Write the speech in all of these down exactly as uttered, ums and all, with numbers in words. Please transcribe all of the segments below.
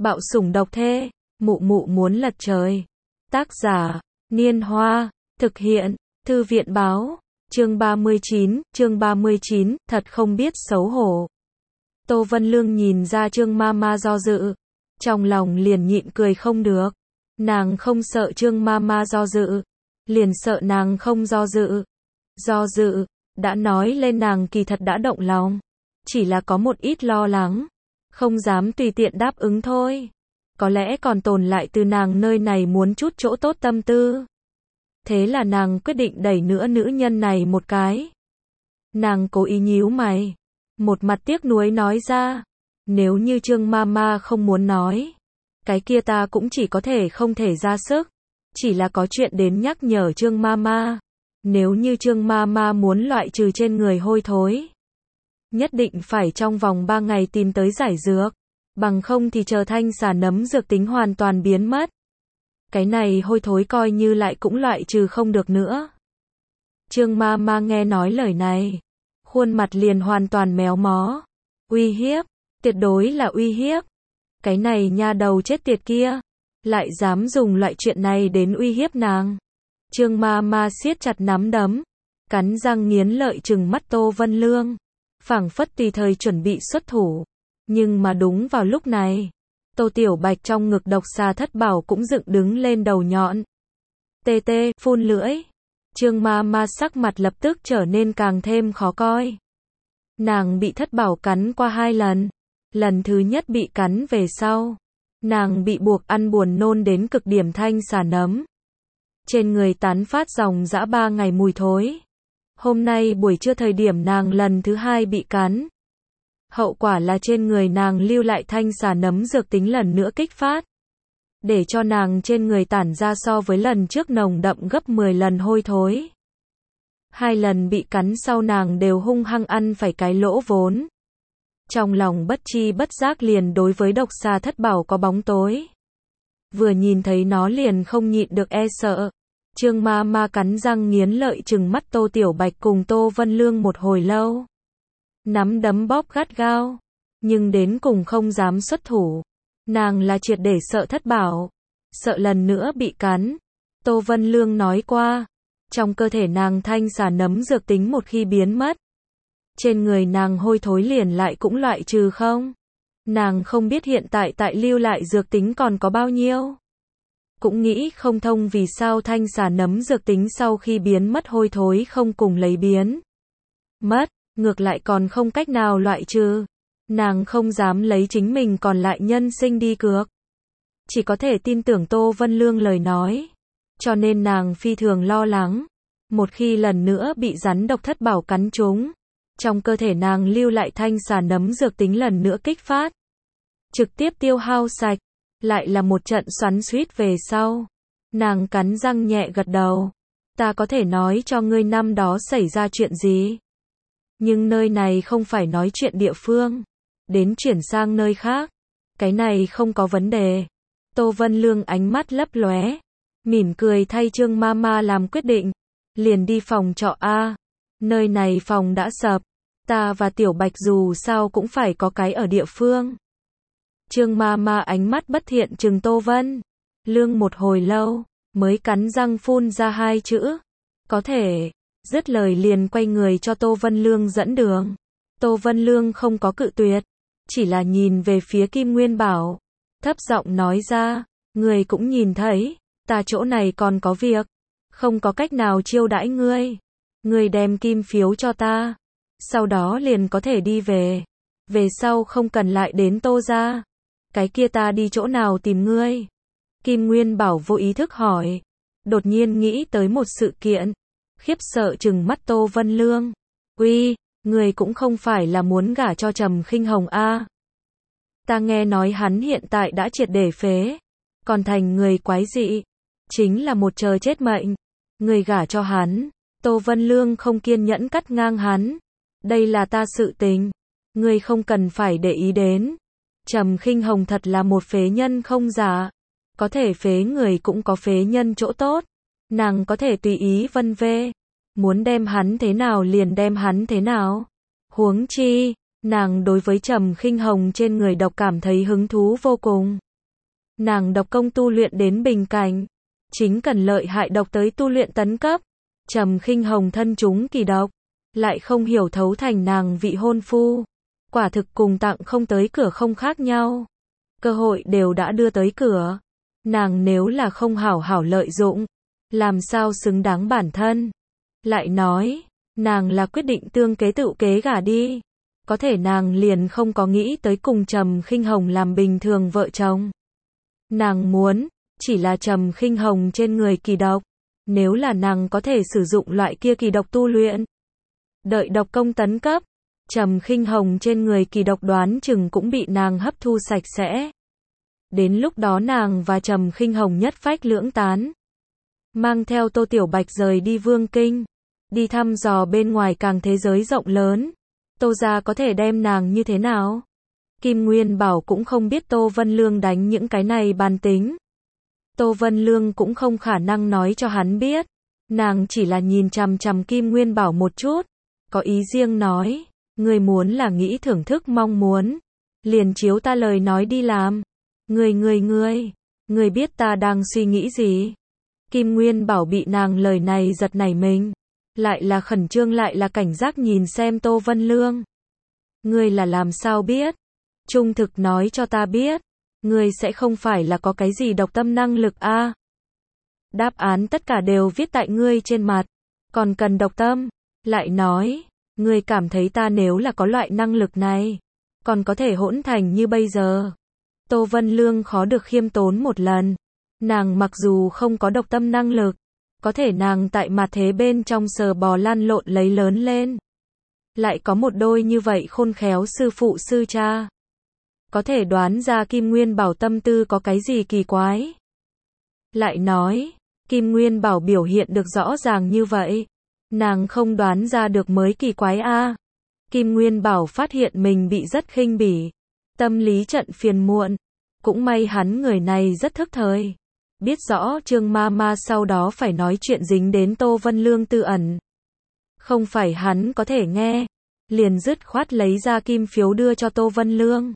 Bạo sủng độc thê, mụ mụ muốn lật trời. Tác giả, Niên Hoa, thực hiện, Thư viện báo, chương ba mươi chín, chương ba mươi chín, thật không biết xấu hổ. Tô Vân Lương nhìn ra Trương Mama do dự, trong lòng liền nhịn cười không được. Nàng không sợ Trương Mama do dự, liền sợ nàng không do dự. Do dự, đã nói lên nàng kỳ thật đã động lòng, chỉ là có một ít lo lắng, không dám tùy tiện đáp ứng thôi. Có lẽ còn tồn lại từ nàng nơi này muốn chút chỗ tốt tâm tư. Thế là nàng quyết định đẩy nữa nữ nhân này một cái. Nàng cố ý nhíu mày, một mặt tiếc nuối nói ra, nếu như Trương Mama không muốn nói, cái kia ta cũng chỉ có thể không thể ra sức, chỉ là có chuyện đến nhắc nhở Trương Mama. Nếu như Trương Mama muốn loại trừ trên người hôi thối, nhất định phải trong vòng ba ngày tìm tới giải dược, bằng không thì chờ thanh xà nấm dược tính hoàn toàn biến mất. Cái này hôi thối coi như lại cũng loại trừ không được nữa. Trương Mama nghe nói lời này, khuôn mặt liền hoàn toàn méo mó. Uy hiếp, tuyệt đối là uy hiếp. Cái này nha đầu chết tiệt kia, lại dám dùng loại chuyện này đến uy hiếp nàng. Trương Mama siết chặt nắm đấm, cắn răng nghiến lợi trừng mắt Tô Vân Lương, phảng phất tùy thời chuẩn bị xuất thủ. Nhưng mà đúng vào lúc này, Tô Tiểu Bạch trong ngực độc xà thất bảo cũng dựng đứng lên đầu nhọn. Tê tê, phun lưỡi. Trương Mama sắc mặt lập tức trở nên càng thêm khó coi. Nàng bị thất bảo cắn qua hai lần. Lần thứ nhất bị cắn về sau, nàng bị buộc ăn buồn nôn đến cực điểm thanh xà nấm. Trên người tán phát dòng dã ba ngày mùi thối. Hôm nay buổi trưa thời điểm nàng lần thứ hai bị cắn. Hậu quả là trên người nàng lưu lại thanh xà nấm dược tính lần nữa kích phát. Để cho nàng trên người tản ra so với lần trước nồng đậm gấp mười lần hôi thối. Hai lần bị cắn sau nàng đều hung hăng ăn phải cái lỗ vốn. Trong lòng bất chi bất giác liền đối với độc xà thất bảo có bóng tối. Vừa nhìn thấy nó liền không nhịn được e sợ. Trương Mama cắn răng nghiến lợi trừng mắt Tô Tiểu Bạch cùng Tô Vân Lương một hồi lâu. Nắm đấm bóp gắt gao, nhưng đến cùng không dám xuất thủ. Nàng là triệt để sợ thất bảo, sợ lần nữa bị cắn. Tô Vân Lương nói qua, trong cơ thể nàng thanh xà nấm dược tính một khi biến mất, trên người nàng hôi thối liền lại cũng loại trừ không. Nàng không biết hiện tại tại lưu lại dược tính còn có bao nhiêu. Cũng nghĩ không thông vì sao thanh xà nấm dược tính sau khi biến mất hôi thối không cùng lấy biến mất, ngược lại còn không cách nào loại trừ. Nàng không dám lấy chính mình còn lại nhân sinh đi cược. Chỉ có thể tin tưởng Tô Vân Lương lời nói. Cho nên nàng phi thường lo lắng. Một khi lần nữa bị rắn độc thất bảo cắn trúng, trong cơ thể nàng lưu lại thanh xà nấm dược tính lần nữa kích phát, trực tiếp tiêu hao sạch. Lại là một trận xoắn xuýt về sau. Nàng cắn răng nhẹ gật đầu. Ta có thể nói cho ngươi năm đó xảy ra chuyện gì. Nhưng nơi này không phải nói chuyện địa phương. Đến chuyển sang nơi khác. Cái này không có vấn đề. Tô Vân Lương ánh mắt lấp lóe, mỉm cười thay Trương Mama làm quyết định. Liền đi phòng trọ A. Nơi này phòng đã sập. Ta và Tiểu Bạch dù sao cũng phải có cái ở địa phương. Trương Mama ánh mắt bất thiện trừng Tô Vân Lương một hồi lâu, mới cắn răng phun ra hai chữ. Có thể. Dứt lời liền quay người cho Tô Vân Lương dẫn đường. Tô Vân Lương không có cự tuyệt, chỉ là nhìn về phía Kim Nguyên Bảo, thấp giọng nói ra, người cũng nhìn thấy, ta chỗ này còn có việc, không có cách nào chiêu đãi ngươi. Ngươi đem kim phiếu cho ta, sau đó liền có thể đi về. Về sau không cần lại đến Tô gia. Cái kia ta đi chỗ nào tìm ngươi? Kim Nguyên Bảo vô ý thức hỏi. Đột nhiên nghĩ tới một sự kiện. Khiếp sợ trừng mắt Tô Vân Lương. Uy, người cũng không phải là muốn gả cho Trầm Khinh Hồng a? Ta nghe nói hắn hiện tại đã triệt để phế, còn thành người quái dị, chính là một chờ chết mệnh. Người gả cho hắn? Tô Vân Lương không kiên nhẫn cắt ngang hắn. Đây là ta sự tình, ngươi không cần phải để ý đến. Trầm Khinh Hồng thật là một phế nhân không giả. Có thể phế người cũng có phế nhân chỗ tốt. Nàng có thể tùy ý vân vê. Muốn đem hắn thế nào liền đem hắn thế nào. Huống chi, nàng đối với Trầm Khinh Hồng trên người độc cảm thấy hứng thú vô cùng. Nàng độc công tu luyện đến bình cảnh, chính cần lợi hại độc tới tu luyện tấn cấp. Trầm Khinh Hồng thân chúng kỳ độc, lại không hiểu thấu thành nàng vị hôn phu. Quả thực cùng tặng không tới cửa không khác nhau. Cơ hội đều đã đưa tới cửa. Nàng nếu là không hảo hảo lợi dụng, làm sao xứng đáng bản thân. Lại nói, nàng là quyết định tương kế tự kế gả đi. Có thể nàng liền không có nghĩ tới cùng Trầm Khinh Hồng làm bình thường vợ chồng. Nàng muốn, chỉ là Trầm Khinh Hồng trên người kỳ độc. Nếu là nàng có thể sử dụng loại kia kỳ độc tu luyện, đợi độc công tấn cấp, Trầm Khinh Hồng trên người kỳ độc đoán chừng cũng bị nàng hấp thu sạch sẽ. Đến lúc đó nàng và Trầm Khinh Hồng nhất phách lưỡng tán. Mang theo Tô Tiểu Bạch rời đi Vương Kinh, đi thăm dò bên ngoài càng thế giới rộng lớn. Tô gia có thể đem nàng như thế nào? Kim Nguyên Bảo cũng không biết Tô Vân Lương đánh những cái này bàn tính. Tô Vân Lương cũng không khả năng nói cho hắn biết. Nàng chỉ là nhìn chằm chằm Kim Nguyên Bảo một chút, có ý riêng nói, ngươi muốn là nghĩ thưởng thức mong muốn, liền chiếu ta lời nói đi làm. Ngươi ngươi ngươi, ngươi biết ta đang suy nghĩ gì? Kim Nguyên Bảo bị nàng lời này giật nảy mình, lại là khẩn trương lại là cảnh giác nhìn xem Tô Vân Lương. Ngươi là làm sao biết? Trung thực nói cho ta biết, ngươi sẽ không phải là có cái gì độc tâm năng lực a? À? Đáp án tất cả đều viết tại ngươi trên mặt, còn cần độc tâm? Lại nói, ngươi cảm thấy ta nếu là có loại năng lực này, còn có thể hỗn thành như bây giờ? Tô Vân Lương khó được khiêm tốn một lần. Nàng mặc dù không có độc tâm năng lực, có thể nàng tại mặt thế bên trong sờ bò lăn lộn lấy lớn lên. Lại có một đôi như vậy khôn khéo sư phụ sư cha. Có thể đoán ra Kim Nguyên Bảo tâm tư có cái gì kỳ quái. Lại nói, Kim Nguyên Bảo biểu hiện được rõ ràng như vậy, nàng không đoán ra được mới kỳ quái a. À. Kim Nguyên Bảo phát hiện mình bị rất khinh bỉ, tâm lý trận phiền muộn, cũng may hắn người này rất thức thời, biết rõ Trương Ma Ma sau đó phải nói chuyện dính đến Tô Vân Lương tư ẩn. Không phải hắn có thể nghe, liền dứt khoát lấy ra kim phiếu đưa cho Tô Vân Lương.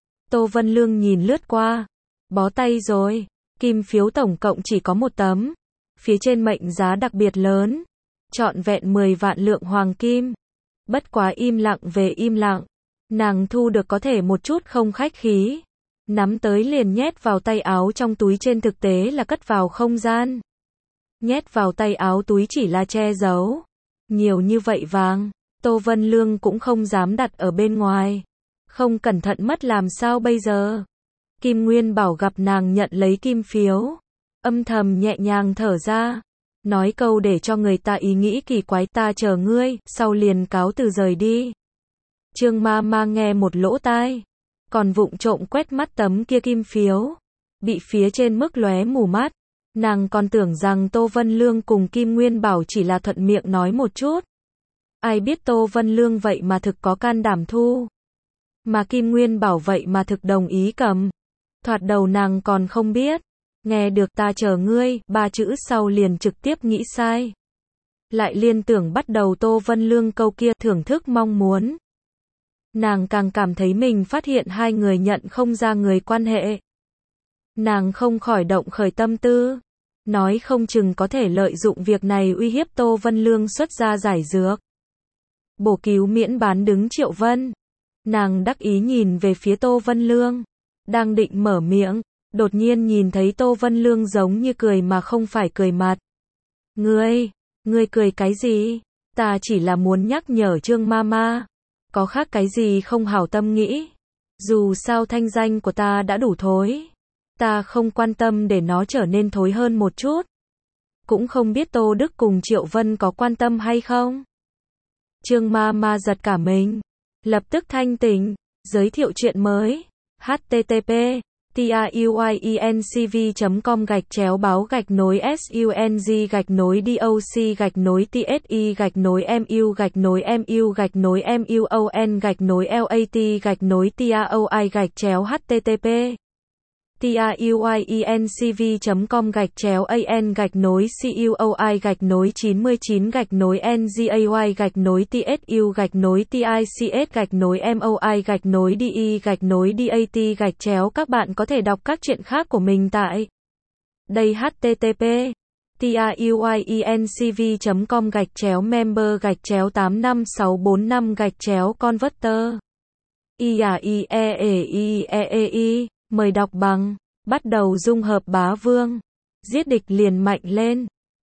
Tô Vân Lương nhìn lướt qua, bó tay rồi, kim phiếu tổng cộng chỉ có một tấm, phía trên mệnh giá đặc biệt lớn, trọn vẹn mười vạn lượng hoàng kim. Bất quá im lặng về im lặng, nàng thu được có thể một chút không khách khí, nắm tới liền nhét vào tay áo trong túi, trên thực tế là cất vào không gian. Nhét vào tay áo túi chỉ là che giấu. Nhiều như vậy vàng, Tô Vân Lương cũng không dám đặt ở bên ngoài. Không cẩn thận mất làm sao bây giờ? Kim Nguyên Bảo gặp nàng nhận lấy kim phiếu, âm thầm nhẹ nhàng thở ra, nói câu để cho người ta ý nghĩ kỳ quái, ta chờ ngươi, sau liền cáo từ rời đi. Trương Ma Ma nghe một lỗ tai, còn vụng trộm quét mắt tấm kia kim phiếu, bị phía trên mức lóe mù mắt. Nàng còn tưởng rằng Tô Vân Lương cùng Kim Nguyên Bảo chỉ là thuận miệng nói một chút. Ai biết Tô Vân Lương vậy mà thực có can đảm thu. Mà Kim Nguyên Bảo vậy mà thực đồng ý cầm. Thoạt đầu nàng còn không biết. Nghe được ta chờ ngươi, ba chữ sau liền trực tiếp nghĩ sai. Lại liên tưởng bắt đầu Tô Vân Lương câu kia thưởng thức mong muốn. Nàng càng cảm thấy mình phát hiện hai người nhận không ra người quan hệ. Nàng không khỏi động khởi tâm tư. Nói không chừng có thể lợi dụng việc này uy hiếp Tô Vân Lương xuất ra giải dược. Bổ cứu miễn bán đứng Triệu Vân. Nàng đắc ý nhìn về phía Tô Vân Lương. Đang định mở miệng, đột nhiên nhìn thấy Tô Vân Lương giống như cười mà không phải cười mặt. Ngươi, ngươi cười cái gì? Ta chỉ là muốn nhắc nhở Trương Ma Ma. Có khác cái gì không hảo tâm nghĩ. Dù sao thanh danh của ta đã đủ thối. Ta không quan tâm để nó trở nên thối hơn một chút. Cũng không biết Tô Đức cùng Triệu Vân có quan tâm hay không. Trương Ma Ma giật cả mình, lập tức thanh tỉnh, giới thiệu chuyện mới. H T T P truyencv chấm com gạch chéo báo gạch nối sung gạch nối doc gạch nối tsi gạch nối mu gạch nối mu gạch nối muon gạch nối lat gạch nối taoi gạch chéo http tiuyuyencv chấm com gạch chéo an gạch nối cuoi gạch nối chín mươi chín gạch nối ngay gạch nối tsu gạch nối tics gạch nối moi gạch nối de gạch nối dat gạch chéo. Các bạn có thể đọc các truyện khác của mình tại đây. http tiuyuyencv chấm com gạch chéo member gạch chéo tám năm sáu bốn năm gạch chéo converter. i a i e e i e e i. Mời đọc bằng. Bắt đầu dung hợp bá vương. Giết địch liền mạnh lên.